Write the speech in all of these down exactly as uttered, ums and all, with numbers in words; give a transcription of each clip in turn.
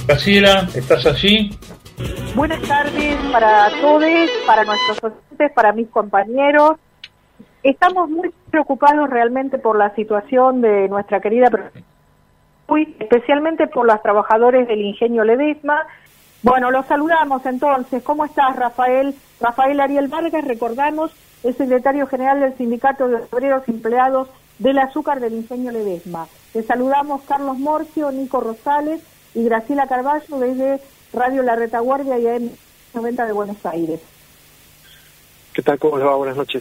Graciela, ¿estás allí? Buenas tardes para todos, para nuestros oyentes, para mis compañeros. Estamos muy preocupados realmente por la situación de nuestra querida provincia, especialmente por los trabajadores del Ingenio Ledesma. Bueno, los saludamos entonces. ¿Cómo estás, Rafael? Rafael Ariel Vargas, recordamos, es secretario general del Sindicato de Obreros Empleados del Azúcar del Ingenio Ledesma. Te saludamos Carlos Morcio, Nico Rosales y Graciela Carballo desde Radio La Retaguardia y A M noventa de Buenos Aires. ¿Qué tal? ¿Cómo les va? Buenas noches.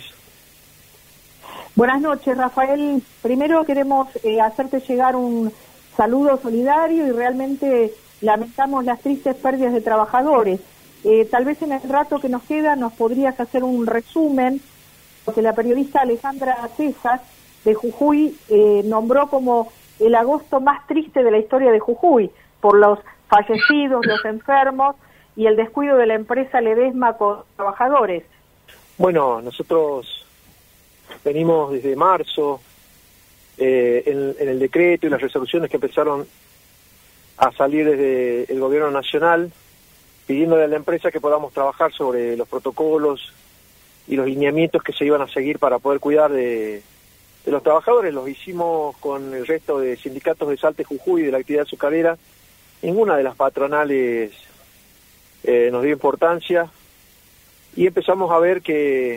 Buenas noches, Rafael. Primero queremos eh, hacerte llegar un saludo solidario y realmente lamentamos las tristes pérdidas de trabajadores. Eh, tal vez en el rato que nos queda nos podrías hacer un resumen, porque la periodista Alejandra César de Jujuy eh, nombró como el agosto más triste de la historia de Jujuy, por los fallecidos, los enfermos y el descuido de la empresa Ledesma con trabajadores. Bueno, nosotros venimos desde marzo eh, en, en el decreto y las resoluciones que empezaron a salir desde el gobierno nacional, pidiéndole a la empresa que podamos trabajar sobre los protocolos y los lineamientos que se iban a seguir para poder cuidar de, de los trabajadores. Los hicimos con el resto de sindicatos de Salta y Jujuy de la actividad azucarera. Ninguna de las patronales eh, nos dio importancia y empezamos a ver que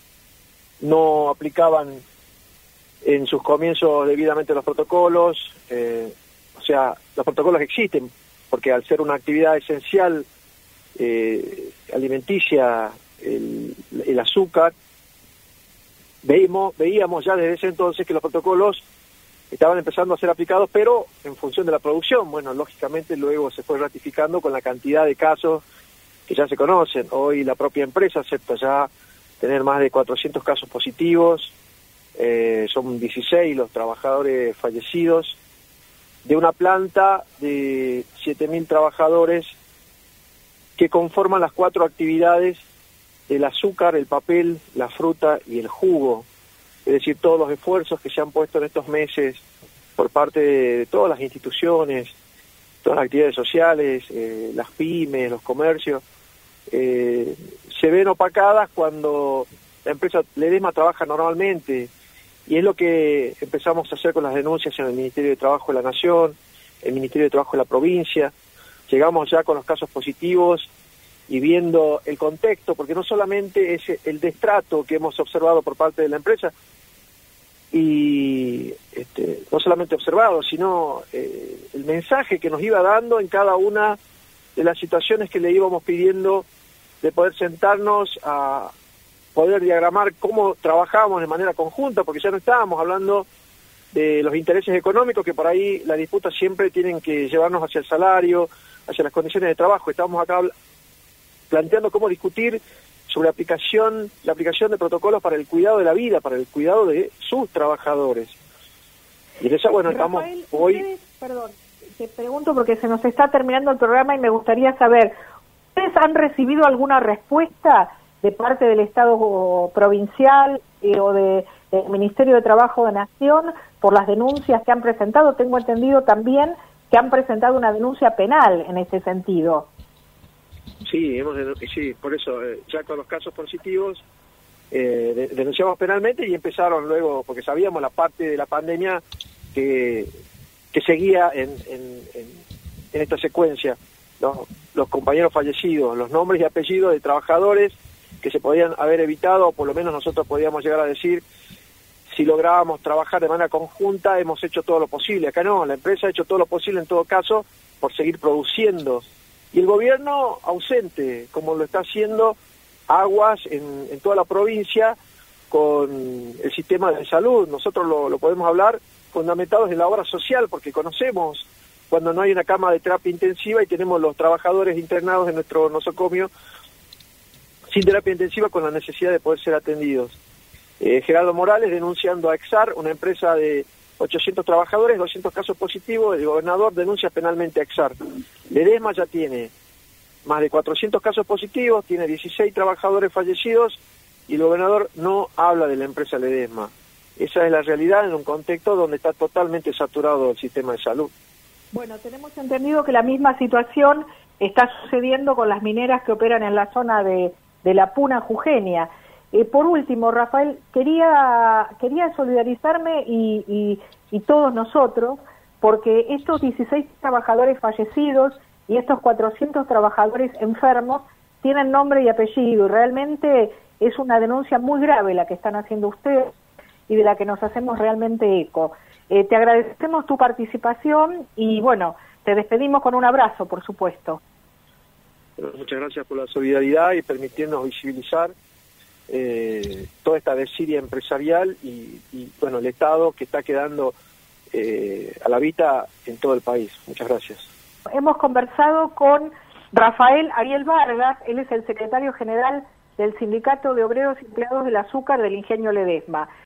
no aplicaban en sus comienzos debidamente los protocolos, eh, o sea, los protocolos existen, porque al ser una actividad esencial eh, alimenticia, el, el azúcar, veíamos, veíamos ya desde ese entonces que los protocolos estaban empezando a ser aplicados, pero en función de la producción. Bueno, lógicamente luego se fue ratificando con la cantidad de casos que ya se conocen. Hoy la propia empresa acepta ya tener más de cuatrocientos casos positivos, eh, son dieciséis los trabajadores fallecidos, de una planta de siete mil trabajadores que conforman las cuatro actividades del azúcar, el papel, la fruta y el jugo. Es decir, todos los esfuerzos que se han puesto en estos meses por parte de todas las instituciones, todas las actividades sociales, eh, las pymes, los comercios, eh, se ven opacadas cuando la empresa Ledesma trabaja normalmente, y es lo que empezamos a hacer con las denuncias en el Ministerio de Trabajo de la Nación, el Ministerio de Trabajo de la provincia. Llegamos ya con los casos positivos y viendo el contexto, porque no solamente es el destrato que hemos observado por parte de la empresa, y este, no solamente observado, sino eh, el mensaje que nos iba dando en cada una de las situaciones que le íbamos pidiendo de poder sentarnos a poder diagramar cómo trabajamos de manera conjunta, porque ya no estábamos hablando de los intereses económicos, que por ahí la disputa siempre tienen que llevarnos hacia el salario, hacia las condiciones de trabajo. Estábamos acá planteando cómo discutir sobre la aplicación, la aplicación de protocolos para el cuidado de la vida, para el cuidado de sus trabajadores. Y en eso, bueno, Rafael, estamos hoy... Ustedes, perdón, te pregunto porque se nos está terminando el programa y me gustaría saber, ¿ustedes han recibido alguna respuesta de parte del Estado provincial eh, o de, del Ministerio de Trabajo de Nación por las denuncias que han presentado? Tengo entendido también que han presentado una denuncia penal en ese sentido. Sí, hemos sí, por eso, eh, ya con los casos positivos eh, de, denunciamos penalmente y empezaron luego, porque sabíamos la parte de la pandemia que, que seguía en, en, en, en esta secuencia, ¿no? Los compañeros fallecidos, los nombres y apellidos de trabajadores que se podían haber evitado, o por lo menos nosotros podíamos llegar a decir, si lográbamos trabajar de manera conjunta, hemos hecho todo lo posible. Acá no, la empresa ha hecho todo lo posible en todo caso por seguir produciendo. Y el gobierno ausente, como lo está haciendo Aguas en, en toda la provincia con el sistema de salud. Nosotros lo, lo podemos hablar fundamentados en la obra social, porque conocemos cuando no hay una cama de terapia intensiva y tenemos los trabajadores internados en nuestro nosocomio sin terapia intensiva con la necesidad de poder ser atendidos. Eh, Gerardo Morales denunciando a Exar, una empresa de ochocientos trabajadores, doscientos casos positivos, el gobernador denuncia penalmente a Exar. Ledesma ya tiene más de cuatrocientos casos positivos, tiene dieciséis trabajadores fallecidos y el gobernador no habla de la empresa Ledesma. Esa es la realidad en un contexto donde está totalmente saturado el sistema de salud. Bueno, tenemos entendido que la misma situación está sucediendo con las mineras que operan en la zona de, de La Puna, Jujeña. Eh, por último, Rafael, quería quería solidarizarme y, y, y todos nosotros, porque estos dieciséis trabajadores fallecidos y estos cuatrocientos trabajadores enfermos tienen nombre y apellido, y realmente es una denuncia muy grave la que están haciendo ustedes y de la que nos hacemos realmente eco. Eh, te agradecemos tu participación y, bueno, te despedimos con un abrazo, por supuesto. Muchas gracias por la solidaridad y permitirnos visibilizar eh, toda esta desidia empresarial y, y, bueno, el Estado que está quedando eh, a la vista en todo el país. Muchas gracias. Hemos conversado con Rafael Ariel Vargas, él es el secretario general del Sindicato de Obreros y Empleados del Azúcar del Ingenio Ledesma.